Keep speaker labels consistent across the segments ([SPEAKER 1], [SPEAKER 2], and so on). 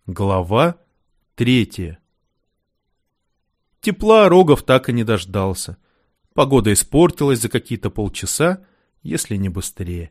[SPEAKER 1] Глава 3. Тепла Рогов так и не дождался. Погода испортилась за какие-то полчаса, если не быстрее.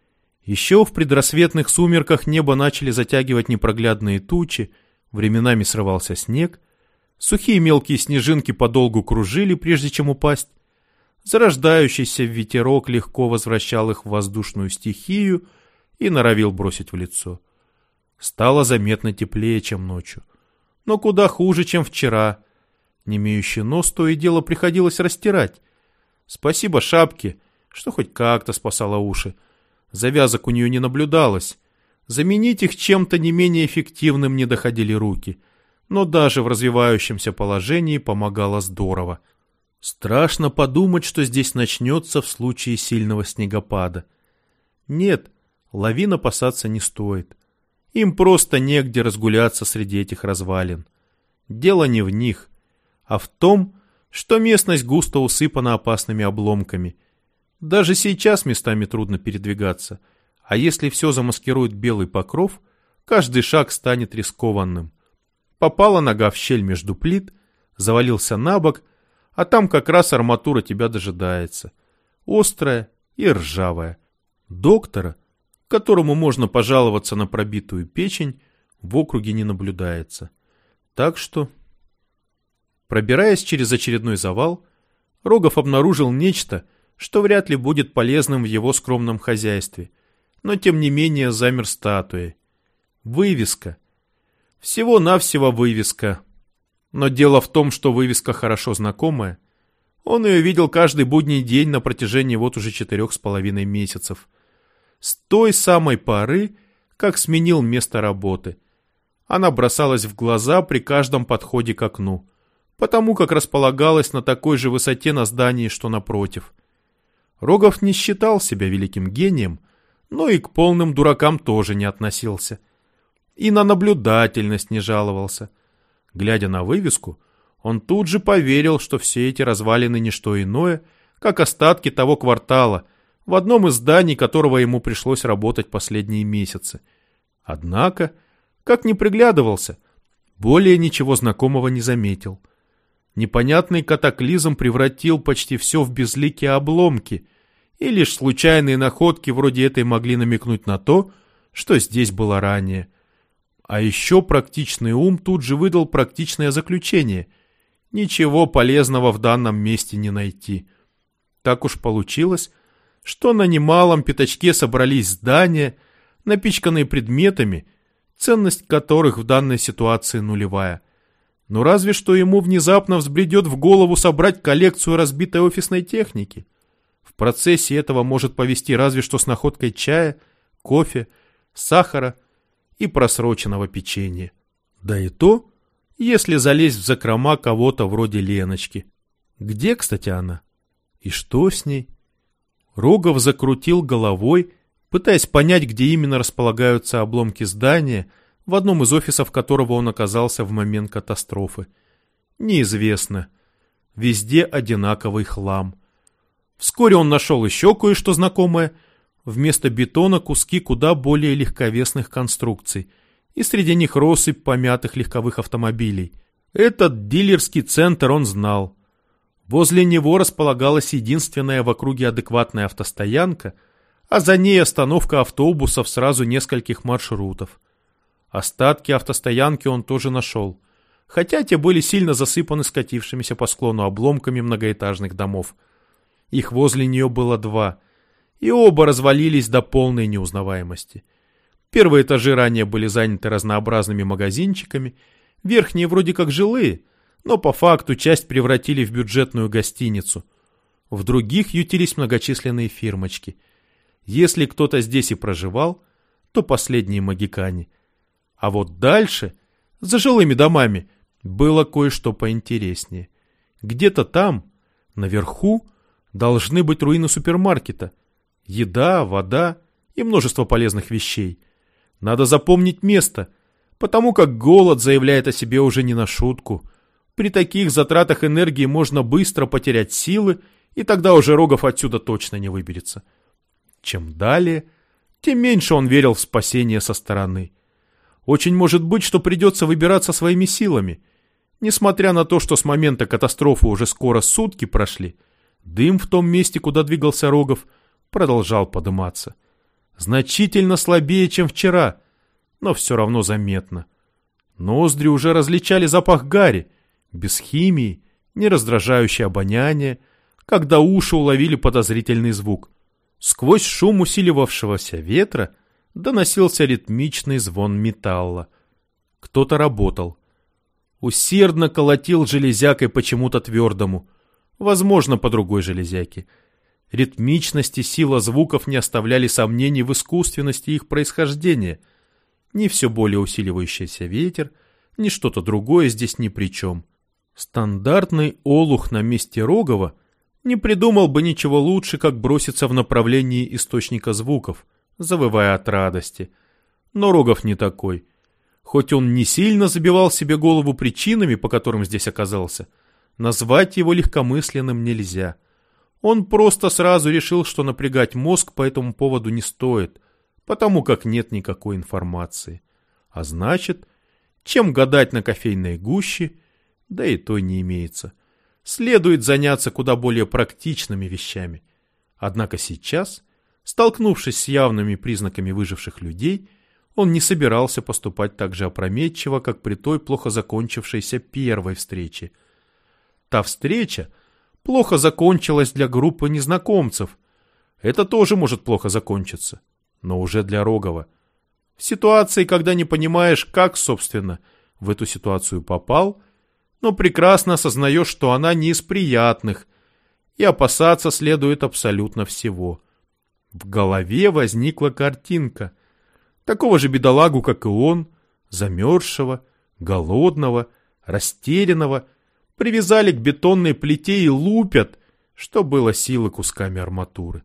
[SPEAKER 1] Еще в предрассветных сумерках небо начали затягивать непроглядные тучи, временами срывался снег, сухие мелкие снежинки подолгу кружили, прежде чем упасть. Зарождающийся ветерок легко возвращал их в воздушную стихию и норовил бросить в лицо. Стало заметно теплее, чем ночью, но куда хуже, чем вчера. Немеющий нос то и дело приходилось растирать. Спасибо шапке, что хоть как-то спасала уши. Завязок у нее не наблюдалось. Заменить их чем-то не менее эффективным не доходили руки. Но даже в развивающемся положении помогало здорово. Страшно подумать, что здесь начнется в случае сильного снегопада. Нет, лавин опасаться не стоит. Им просто негде разгуляться среди этих развалин. Дело не в них, а в том, что местность густо усыпана опасными обломками. Даже сейчас местами трудно передвигаться, а если все замаскирует белый покров, каждый шаг станет рискованным. Попала нога в щель между плит, завалился на бок, а там как раз арматура тебя дожидается. Острая и ржавая. Доктора, которому можно пожаловаться на пробитую печень, в округе не наблюдается. Так что, пробираясь через очередной завал, Рогов обнаружил нечто, что вряд ли будет полезным в его скромном хозяйстве, но тем не менее замер статуей. Вывеска. Всего-навсего вывеска. Но дело в том, что вывеска хорошо знакомая. Он ее видел каждый будний день на протяжении вот уже 4,5 месяцев. С той самой поры, как сменил место работы. Она бросалась в глаза при каждом подходе к окну, потому как располагалась на такой же высоте на здании, что напротив. Рогов не считал себя великим гением, но и к полным дуракам тоже не относился. И на наблюдательность не жаловался. Глядя на вывеску, он тут же поверил, что все эти развалины не что иное, как остатки того квартала, в одном из зданий которого ему пришлось работать последние месяцы. Однако, как ни приглядывался, более ничего знакомого не заметил. Непонятный катаклизм превратил почти все в безликие обломки, и лишь случайные находки вроде этой могли намекнуть на то, что здесь было ранее. А еще практичный ум тут же выдал практичное заключение. Ничего полезного в данном месте не найти. Так уж получилось, что на немалом пятачке собрались здания, напичканные предметами, ценность которых в данной ситуации нулевая. Но разве что ему внезапно взбредет в голову собрать коллекцию разбитой офисной техники. В процессе этого может повести разве что с находкой чая, кофе, сахара и просроченного печенья. Да и то, если залезть в закрома кого-то вроде Леночки. Где, кстати, она? И что с ней? Рогов закрутил головой, пытаясь понять, где именно располагаются обломки здания, в одном из офисов которого он оказался в момент катастрофы. Неизвестно. Везде одинаковый хлам. Вскоре он нашел еще кое-что знакомое. Вместо бетона куски куда более легковесных конструкций, и среди них россыпь помятых легковых автомобилей. Этот дилерский центр он знал. Возле него располагалась единственная в округе адекватная автостоянка, а за ней остановка автобусов сразу нескольких маршрутов. Остатки автостоянки он тоже нашел, хотя те были сильно засыпаны скатившимися по склону обломками многоэтажных домов. Их возле нее было 2, и оба развалились до полной неузнаваемости. Первые этажи ранее были заняты разнообразными магазинчиками, верхние вроде как жилые, но по факту часть превратили в бюджетную гостиницу. В других ютились многочисленные фирмочки. Если кто-то здесь и проживал, то последние могикане. А вот дальше, за жилыми домами, было кое-что поинтереснее. Где-то там, наверху, должны быть руины супермаркета. Еда, вода и множество полезных вещей. Надо запомнить место, потому как голод заявляет о себе уже не на шутку. При таких затратах энергии можно быстро потерять силы, и тогда уже Рогов отсюда точно не выберется. Чем далее, тем меньше он верил в спасение со стороны. Очень может быть, что придется выбираться своими силами. Несмотря на то, что с момента катастрофы уже скоро сутки прошли, дым в том месте, куда двигался Рогов, продолжал подыматься. Значительно слабее, чем вчера, но все равно заметно. Ноздри уже различали запах гари, без химии, не раздражающее обоняние, когда уши уловили подозрительный звук. Сквозь шум усиливавшегося ветра доносился ритмичный звон металла. Кто-то работал. Усердно колотил железякой почему-то твердому, возможно, по другой железяке. Ритмичность и сила звуков не оставляли сомнений в искусственности их происхождения. Ни все более усиливающийся ветер, ни что-то другое здесь ни при чем. Стандартный олух на месте Рогова не придумал бы ничего лучше, как броситься в направлении источника звуков, завывая от радости. Но Рогов не такой. Хоть он не сильно забивал себе голову причинами, по которым здесь оказался, назвать его легкомысленным нельзя. Он просто сразу решил, что напрягать мозг по этому поводу не стоит, потому как нет никакой информации. А значит, чем гадать на кофейной гуще, да и то не имеется. Следует заняться куда более практичными вещами. Однако сейчас, столкнувшись с явными признаками выживших людей, он не собирался поступать так же опрометчиво, как при той плохо закончившейся первой встрече. Та встреча плохо закончилась для группы незнакомцев. Это тоже может плохо закончиться, но уже для Рогова. В ситуации, когда не понимаешь, как, собственно, в эту ситуацию попал, но прекрасно осознаешь, что она не из приятных, и опасаться следует абсолютно всего. В голове возникла картинка. Такого же бедолагу, как и он, замерзшего, голодного, растерянного, привязали к бетонной плите и лупят, что было силы, кусками арматуры.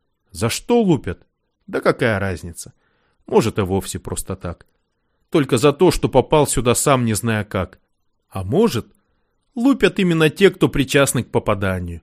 [SPEAKER 1] За что лупят? Да какая разница? Может, и вовсе просто так. Только за то, что попал сюда сам не зная как. А может, лупят именно те, кто причастны к попаданию.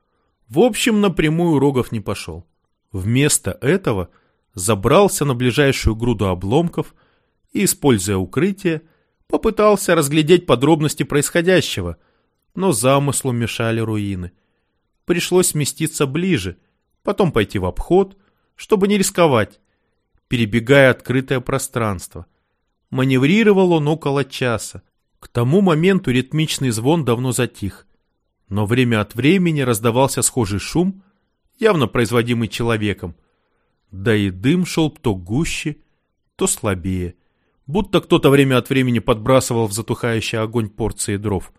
[SPEAKER 1] В общем, напрямую Рогов не пошел. Вместо этого забрался на ближайшую груду обломков и, используя укрытие, попытался разглядеть подробности происходящего, но замыслу мешали руины. Пришлось сместиться ближе, потом пойти в обход, чтобы не рисковать, перебегая открытое пространство. Маневрировал он около часа. К тому моменту ритмичный звон давно затих, но время от времени раздавался схожий шум, явно производимый человеком, да и дым шел то гуще, то слабее, будто кто-то время от времени подбрасывал в затухающий огонь порции дров.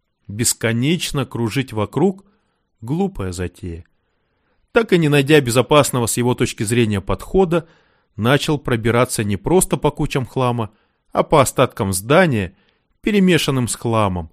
[SPEAKER 1] Бесконечно кружить вокруг — глупая затея. Так и не найдя безопасного с его точки зрения подхода, начал пробираться не просто по кучам хлама, а по остаткам здания, перемешанным с хламом.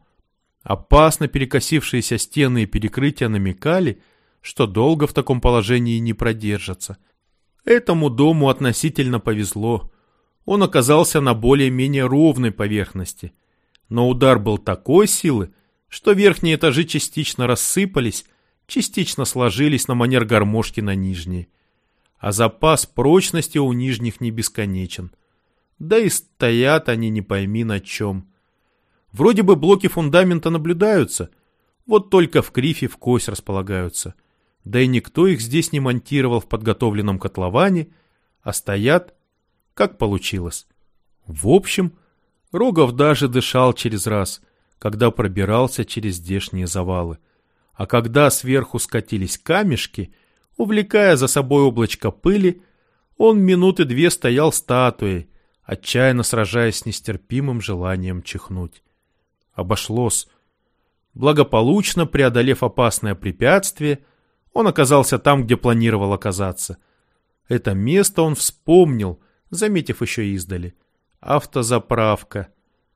[SPEAKER 1] Опасно перекосившиеся стены и перекрытия намекали, что долго в таком положении не продержатся. Этому дому относительно повезло. Он оказался на более-менее ровной поверхности. Но удар был такой силы, что верхние этажи частично рассыпались, частично сложились на манер гармошки на нижние. А запас прочности у нижних не бесконечен. Да и стоят они не пойми на чем. Вроде бы блоки фундамента наблюдаются, вот только в кривь и в кось располагаются. Да и никто их здесь не монтировал в подготовленном котловане, а стоят, как получилось. В общем, Рогов даже дышал через раз, когда пробирался через здешние завалы. А когда сверху скатились камешки, увлекая за собой облачко пыли, он минуты две стоял статуей, отчаянно сражаясь с нестерпимым желанием чихнуть. Обошлось. Благополучно преодолев опасное препятствие, он оказался там, где планировал оказаться. Это место он вспомнил, заметив еще издали. Автозаправка.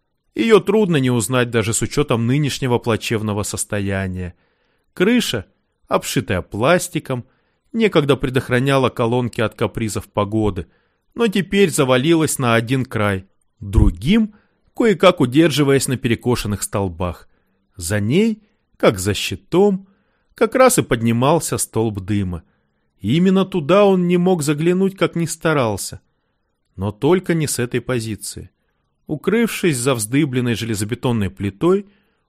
[SPEAKER 1] Ее трудно не узнать даже с учетом нынешнего плачевного состояния. Крыша, обшитая пластиком, некогда предохраняла колонки от капризов погоды, но теперь завалилась на один край, другим, кое-как удерживаясь на перекошенных столбах. За ней, как за щитом, как раз и поднимался столб дыма. И именно туда он не мог заглянуть, как ни старался. Но только не с этой позиции. Укрывшись за вздыбленной железобетонной плитой,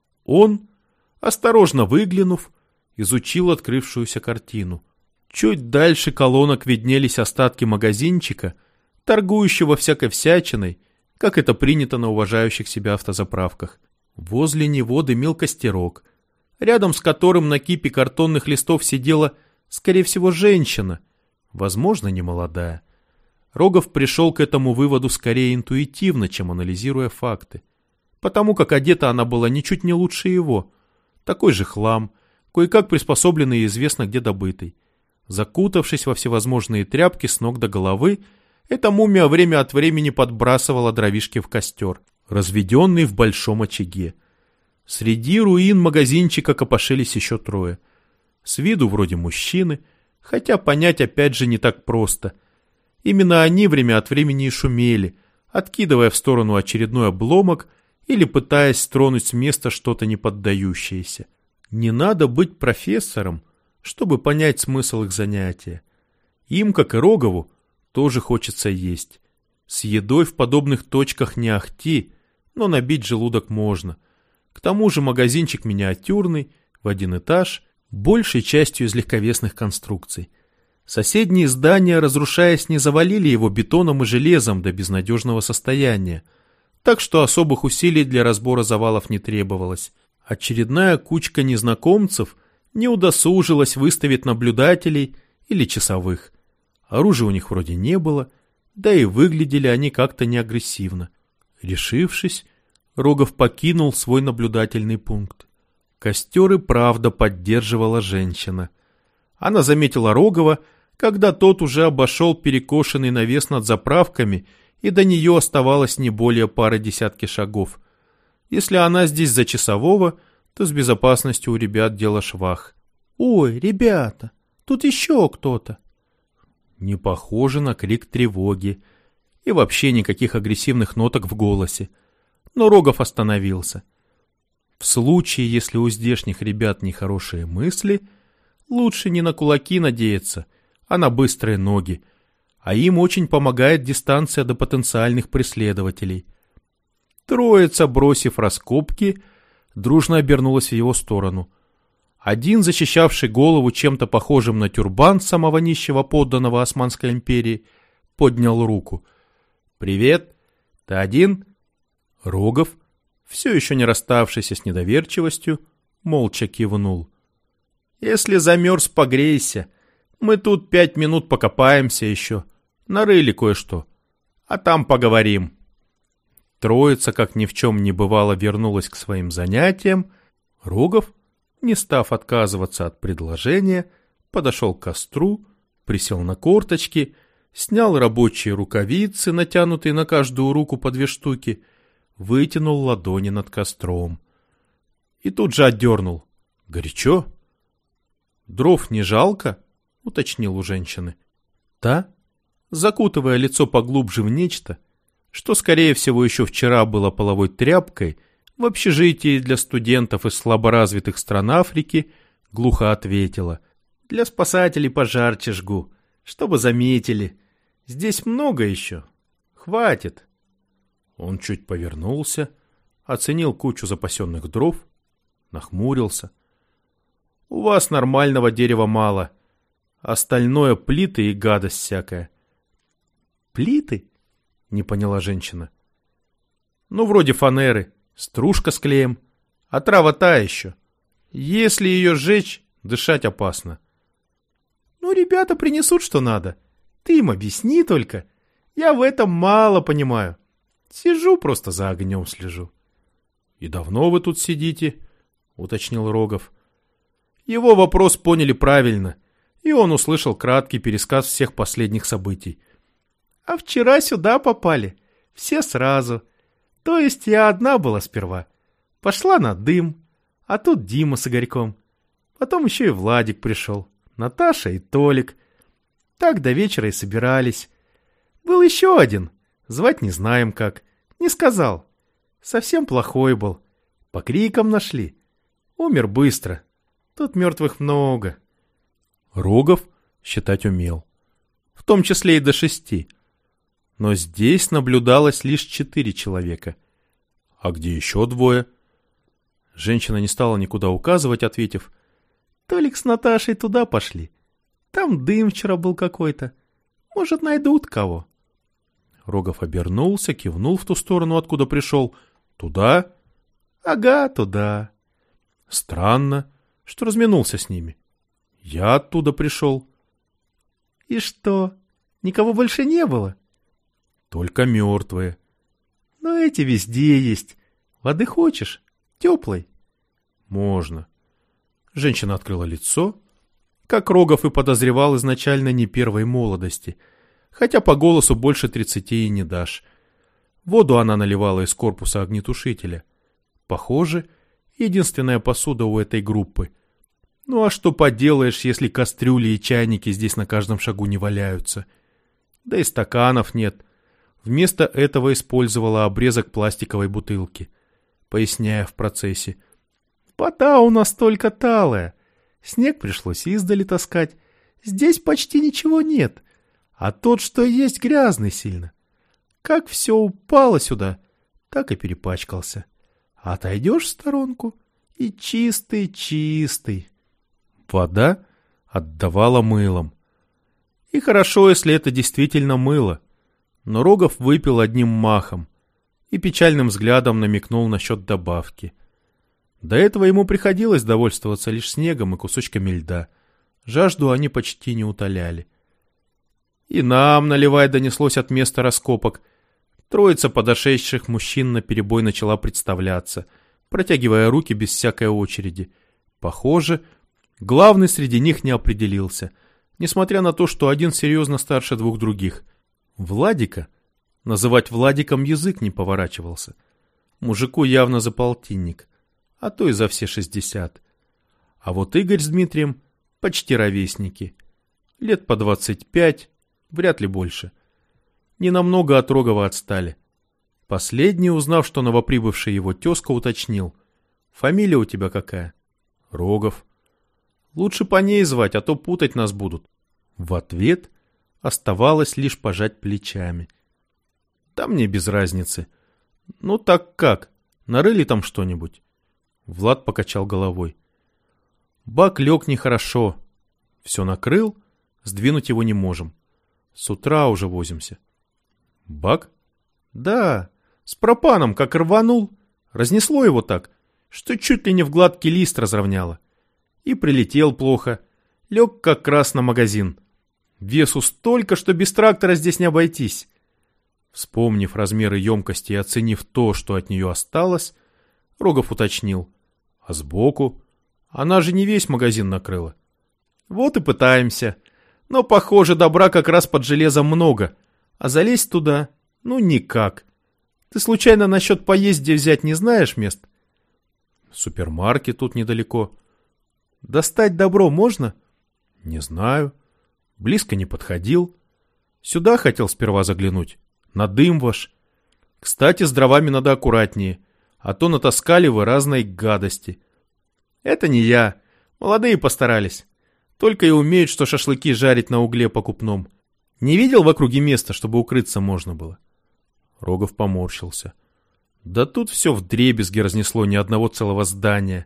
[SPEAKER 1] он, осторожно выглянув, изучил открывшуюся картину. Чуть дальше колонок виднелись остатки магазинчика, торгующего всякой всячиной, как это принято на уважающих себя автозаправках. Возле него дымил костерок, рядом с которым на кипе картонных листов сидела, скорее всего, женщина, возможно, немолодая. Рогов пришел к этому выводу скорее интуитивно, чем анализируя факты, потому как одета она была ничуть не лучше его. Такой же хлам, кое-как приспособленный и известно где добытый. Закутавшись во всевозможные тряпки с ног до головы, эта мумия время от времени подбрасывала дровишки в костер, разведенный в большом очаге. Среди руин магазинчика копошились еще трое. С виду вроде мужчины, хотя понять опять же не так просто. Именно они время от времени и шумели, откидывая в сторону очередной обломок или пытаясь стронуть с места что-то неподдающееся. Не надо быть профессором, чтобы понять смысл их занятия. Им, как и Рогову, тоже хочется есть. С едой в подобных точках не ахти, но набить желудок можно. К тому же магазинчик миниатюрный, в один этаж, большей частью из легковесных конструкций. Соседние здания, разрушаясь, не завалили его бетоном и железом до безнадежного состояния, так что особых усилий для разбора завалов не требовалось. Очередная кучка незнакомцев не удосужилась выставить наблюдателей или часовых. Оружия у них вроде не было, да и выглядели они как-то неагрессивно. Решившись, Рогов покинул свой наблюдательный пункт. Костер и правда поддерживала женщина. Она заметила Рогова, когда тот уже обошел перекошенный навес над заправками, и до нее оставалось не более пары десятки шагов. Если она здесь за часового, то с безопасностью у ребят дело швах. «Ой, ребята, тут еще кто-то!» Не похоже на крик тревоги. И вообще никаких агрессивных ноток в голосе. Но Рогов остановился. В случае, если у здешних ребят нехорошие мысли, лучше не на кулаки надеяться, а на быстрые ноги. А им очень помогает дистанция до потенциальных преследователей. Троица, бросив раскопки, дружно обернулась в его сторону. Один, защищавший голову чем-то похожим на тюрбан самого нищего подданного Османской империи, поднял руку. «Привет! Ты один?» Рогов, все еще не расставшийся с недоверчивостью, молча кивнул. «Если замерз, погрейся. Мы тут 5 минут покопаемся еще. Нарыли кое-что. А там поговорим». Троица, как ни в чем не бывало, вернулась к своим занятиям. Рогов, не став отказываться от предложения, подошел к костру, присел на корточки, снял рабочие рукавицы, натянутые на каждую руку по 2 штуки, вытянул ладони над костром. И тут же отдернул. «Горячо?» «Дров не жалко?» — уточнил у женщины. Та, закутывая лицо поглубже в нечто, что, скорее всего, еще вчера было половой тряпкой, в общежитии для студентов из слаборазвитых стран Африки, глухо ответила: «Для спасателей пожарче жгу, чтобы заметили. Здесь много еще. Хватит». Он чуть повернулся, оценил кучу запасенных дров, нахмурился. «У вас нормального дерева мало, остальное плиты и гадость всякая». «Плиты?» — не поняла женщина. «Ну, вроде фанеры, стружка с клеем, а трава та еще. Если ее сжечь, дышать опасно». «Ну, ребята принесут, что надо. Ты им объясни только. Я в этом мало понимаю. Сижу просто за огнем слежу». «И давно вы тут сидите?» — уточнил Рогов. Его вопрос поняли правильно, и он услышал краткий пересказ всех последних событий. «А вчера сюда попали. Все сразу. То есть я одна была сперва. Пошла на дым, а тут Дима с Игорьком. Потом еще и Владик пришел, Наташа и Толик. Так до вечера и собирались. Был еще один, звать не знаем как, не сказал. Совсем плохой был. По крикам нашли. Умер быстро. Тут мертвых много». Рогов считать умел. В том числе и до 6. Но здесь наблюдалось лишь 4 человека. А где еще 2? Женщина не стала никуда указывать, ответив: «Толик с Наташей туда пошли. Там дым вчера был какой-то. Может, найдут кого». Рогов обернулся, кивнул в ту сторону, откуда пришел. «Туда?» «Ага, туда». «Странно, что разминулся с ними. Я оттуда пришел». «И что, никого больше не было?» «Только мертвые». «Но эти везде есть. Воды хочешь? Теплой?» «Можно». Женщина открыла лицо, как Рогов и подозревал изначально, не первой молодости, хотя по голосу больше 30 и не дашь. Воду она наливала из корпуса огнетушителя. Похоже, единственная посуда у этой группы. Ну а что поделаешь, если кастрюли и чайники здесь на каждом шагу не валяются? Да и стаканов нет. Вместо этого использовала обрезок пластиковой бутылки, поясняя в процессе: «Вода у нас только талая. Снег пришлось издали таскать. Здесь почти ничего нет. А тот, что есть, грязный сильно. Как все упало сюда, так и перепачкался. Отойдешь в сторонку и чистый-чистый». Вода отдавала мылом. И хорошо, если это действительно мыло. Но Рогов выпил одним махом и печальным взглядом намекнул насчет добавки. До этого ему приходилось довольствоваться лишь снегом и кусочками льда. Жажду они почти не утоляли. «И нам наливай», — донеслось от места раскопок. Троица подошедших мужчин наперебой начала представляться, протягивая руки без всякой очереди. Похоже, главный среди них не определился, несмотря на то, что один серьезно старше 2 других. Владика? Называть Владиком язык не поворачивался. Мужику явно за полтинник, а то и за все 60. А вот Игорь с Дмитрием почти ровесники. Лет по 25, вряд ли больше. Ненамного от Рогова отстали. Последний, узнав, что новоприбывший его тезка, уточнил: «Фамилия у тебя какая?» «Рогов». «Лучше по ней звать, а то путать нас будут». В ответ оставалось лишь пожать плечами. «Да мне без разницы. Ну так как? Нарыли там что-нибудь?» Влад покачал головой. «Бак лег нехорошо. Все накрыл, сдвинуть его не можем. С утра уже возимся». «Бак?» «Да, с пропаном как рванул. Разнесло его так, что чуть ли не в гладкий лист разровняло. И прилетел плохо. Лег как раз на магазин. Весу столько, что без трактора здесь не обойтись». Вспомнив размеры емкости и оценив то, что от нее осталось, Рогов уточнил: «А сбоку? Она же не весь магазин накрыла». «Вот и пытаемся. Но, похоже, добра как раз под железом много. А залезть туда, ну, никак. Ты случайно насчет поесть где взять не знаешь мест?» «Супермаркет тут недалеко». «Достать добро можно?» «Не знаю. Близко не подходил. Сюда хотел сперва заглянуть. На дым ваш. Кстати, с дровами надо аккуратнее, а то натаскали вы разной гадости». «Это не я. Молодые постарались. Только и умеют, что шашлыки жарить на угле покупном. Не видел в округе места, чтобы укрыться можно было?» Рогов поморщился. «Да тут все вдребезги разнесло, ни одного целого здания».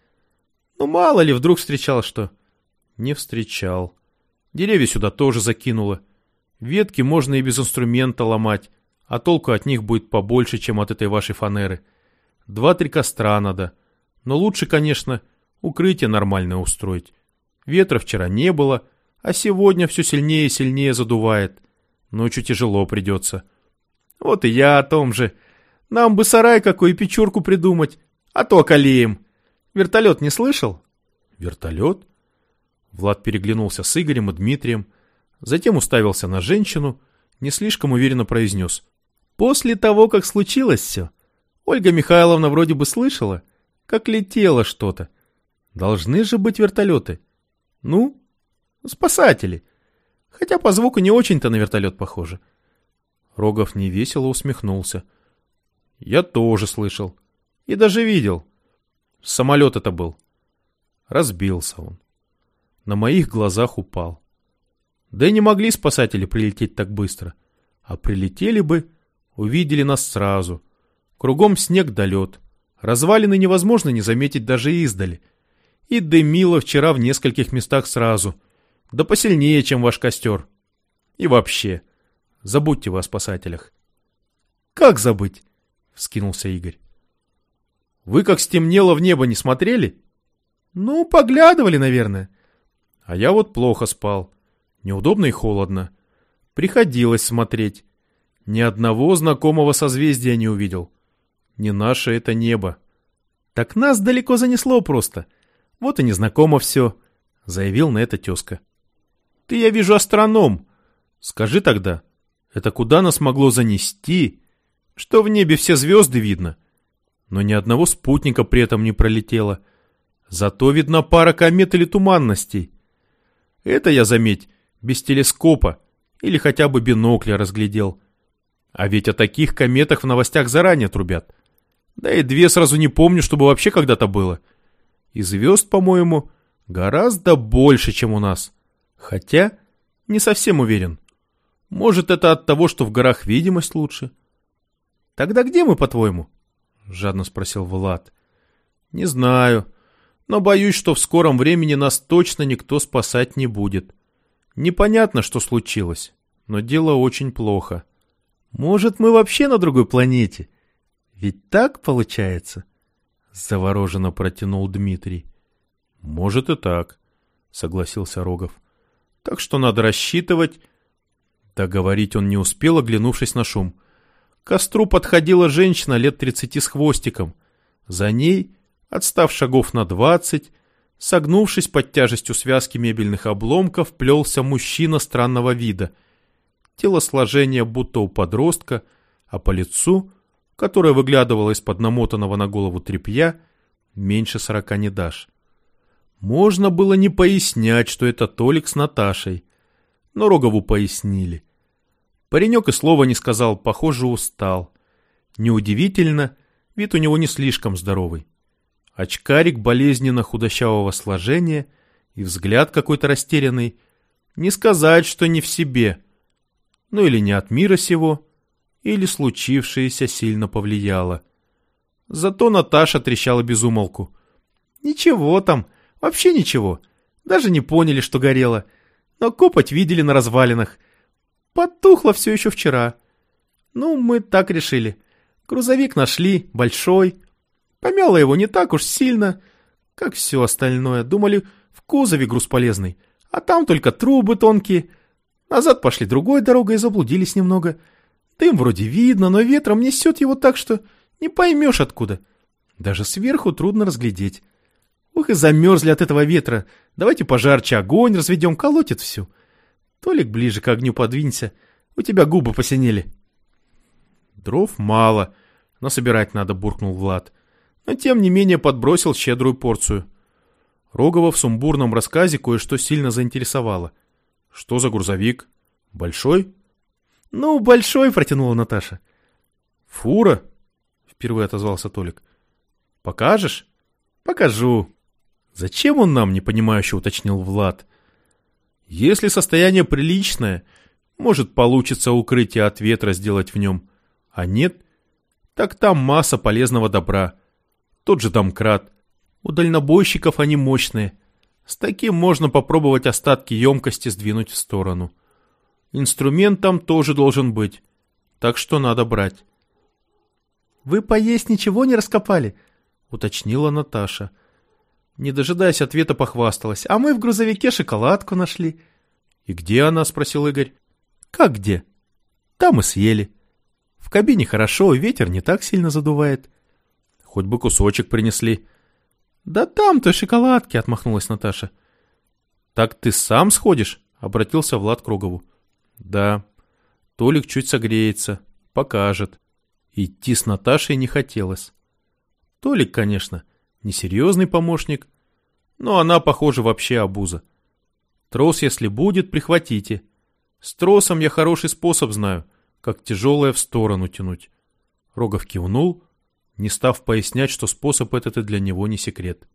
[SPEAKER 1] «Ну мало ли, вдруг встречал что?» «Не встречал. Деревья сюда тоже закинуло. Ветки можно и без инструмента ломать, а толку от них будет побольше, чем от этой вашей фанеры. 2-3 костра надо. Но лучше, конечно, укрытие нормальное устроить. Ветра вчера не было, а сегодня все сильнее и сильнее задувает. Ночью тяжело придется». «Вот и я о том же. Нам бы сарай какой и печурку придумать, а то околеем. Вертолет не слышал?» «Вертолет?» Влад переглянулся с Игорем и Дмитрием, затем уставился на женщину, не слишком уверенно произнес: «После того, как случилось все, Ольга Михайловна вроде бы слышала, как летело что-то. Должны же быть вертолеты. Ну, спасатели. Хотя по звуку не очень-то на вертолет похоже». Рогов невесело усмехнулся. «Я тоже слышал. И даже видел. Самолет это был. Разбился он. На моих глазах упал. Да и не могли спасатели прилететь так быстро. А прилетели бы, увидели нас сразу. Кругом снег да лед. Развалины невозможно не заметить даже издали. И дымило вчера в нескольких местах сразу. Да посильнее, чем ваш костер. И вообще, забудьте вы о спасателях. — Как забыть? — вскинулся Игорь. — Вы как стемнело в небо не смотрели? — Ну, поглядывали, наверное. — А я вот плохо спал. Неудобно и холодно. Приходилось смотреть. Ни одного знакомого созвездия не увидел. Не наше это небо. — Так нас далеко занесло просто. Вот и незнакомо все, — заявил на это тезка. — Ты, я вижу, астроном. Скажи тогда, это куда нас могло занести, что в небе все звезды видно, но ни одного спутника при этом не пролетело. Зато видна пара комет или туманностей. Это я, заметь, без телескопа или хотя бы бинокля разглядел. А ведь о таких кометах в новостях заранее трубят. Да и две сразу не помню, чтобы вообще когда-то было. И звезд, по-моему, гораздо больше, чем у нас. Хотя не совсем уверен. Может, это от того, что в горах видимость лучше? — Тогда где мы, по-твоему? — жадно спросил Влад. — Не знаю, но боюсь, что в скором времени нас точно никто спасать не будет. Непонятно, что случилось, но дело очень плохо. Может, мы вообще на другой планете? Ведь так получается? — завороженно протянул Дмитрий. — Может и так, — согласился Рогов. — Так что надо рассчитывать... Договорить он не успел, оглянувшись на шум. К костру подходила женщина лет 30 с хвостиком. За ней, отстав шагов на 20, согнувшись под тяжестью связки мебельных обломков, плелся мужчина странного вида. Телосложение будто у подростка, а по лицу, которое выглядывало из-под намотанного на голову тряпья, меньше 40 не дашь. Можно было не пояснять, что это Толик с Наташей. Но Рогову пояснили. Паренек и слова не сказал, похоже, устал. Неудивительно, вид у него не слишком здоровый. Очкарик болезненно худощавого сложения и взгляд какой-то растерянный. Не сказать, что не в себе. Ну или не от мира сего, или случившееся сильно повлияло. Зато Наташа трещала без умолку. Ничего там, вообще ничего. Даже не поняли, что горело. Но копоть видели на развалинах. Потухло все еще вчера. Ну, мы так решили. Грузовик нашли, большой. Помяло его не так уж сильно, как все остальное. Думали, в кузове груз полезный. А там только трубы тонкие. Назад пошли другой дорогой и заблудились немного. Дым вроде видно, но ветром несет его так, что не поймешь откуда. Даже сверху трудно разглядеть. Ух, и замерзли от этого ветра. Давайте пожарче огонь разведем, колотит всю. Толик, ближе к огню подвинься. У тебя губы посинели. Дров мало, но собирать надо, буркнул Влад. Но тем не менее подбросил щедрую порцию. Рогова в сумбурном рассказе кое-что сильно заинтересовало. Что за грузовик? Большой? Ну, большой, протянула Наташа. Фура? Впервые отозвался Толик. Покажешь? Покажу. Зачем он нам, непонимающе уточнил Влад. Если состояние приличное, может, получится укрытие от ветра сделать в нем. А нет, так там масса полезного добра. Тот же домкрат. У дальнобойщиков они мощные. С таким можно попробовать остатки емкости сдвинуть в сторону. Инструмент там тоже должен быть. Так что надо брать. — Вы поесть ничего не раскопали? — уточнила Наташа. Не дожидаясь ответа, похвасталась. — А мы в грузовике шоколадку нашли. — И где она? — спросил Игорь. — Как где? — Там и съели. В кабине хорошо, ветер не так сильно задувает. — Хоть бы кусочек принесли. — Да там-то шоколадки, — отмахнулась Наташа. — Так ты сам сходишь? — обратился Влад к Рогову. — Да. Толик чуть согреется. Покажет. Идти с Наташей не хотелось. Толик, конечно, несерьезный помощник, но она, похоже, вообще обуза. Трос, если будет, прихватите. С тросом я хороший способ знаю, как тяжелое в сторону тянуть. Рогов кивнул, не став пояснять, что способ этот и для него не секрет.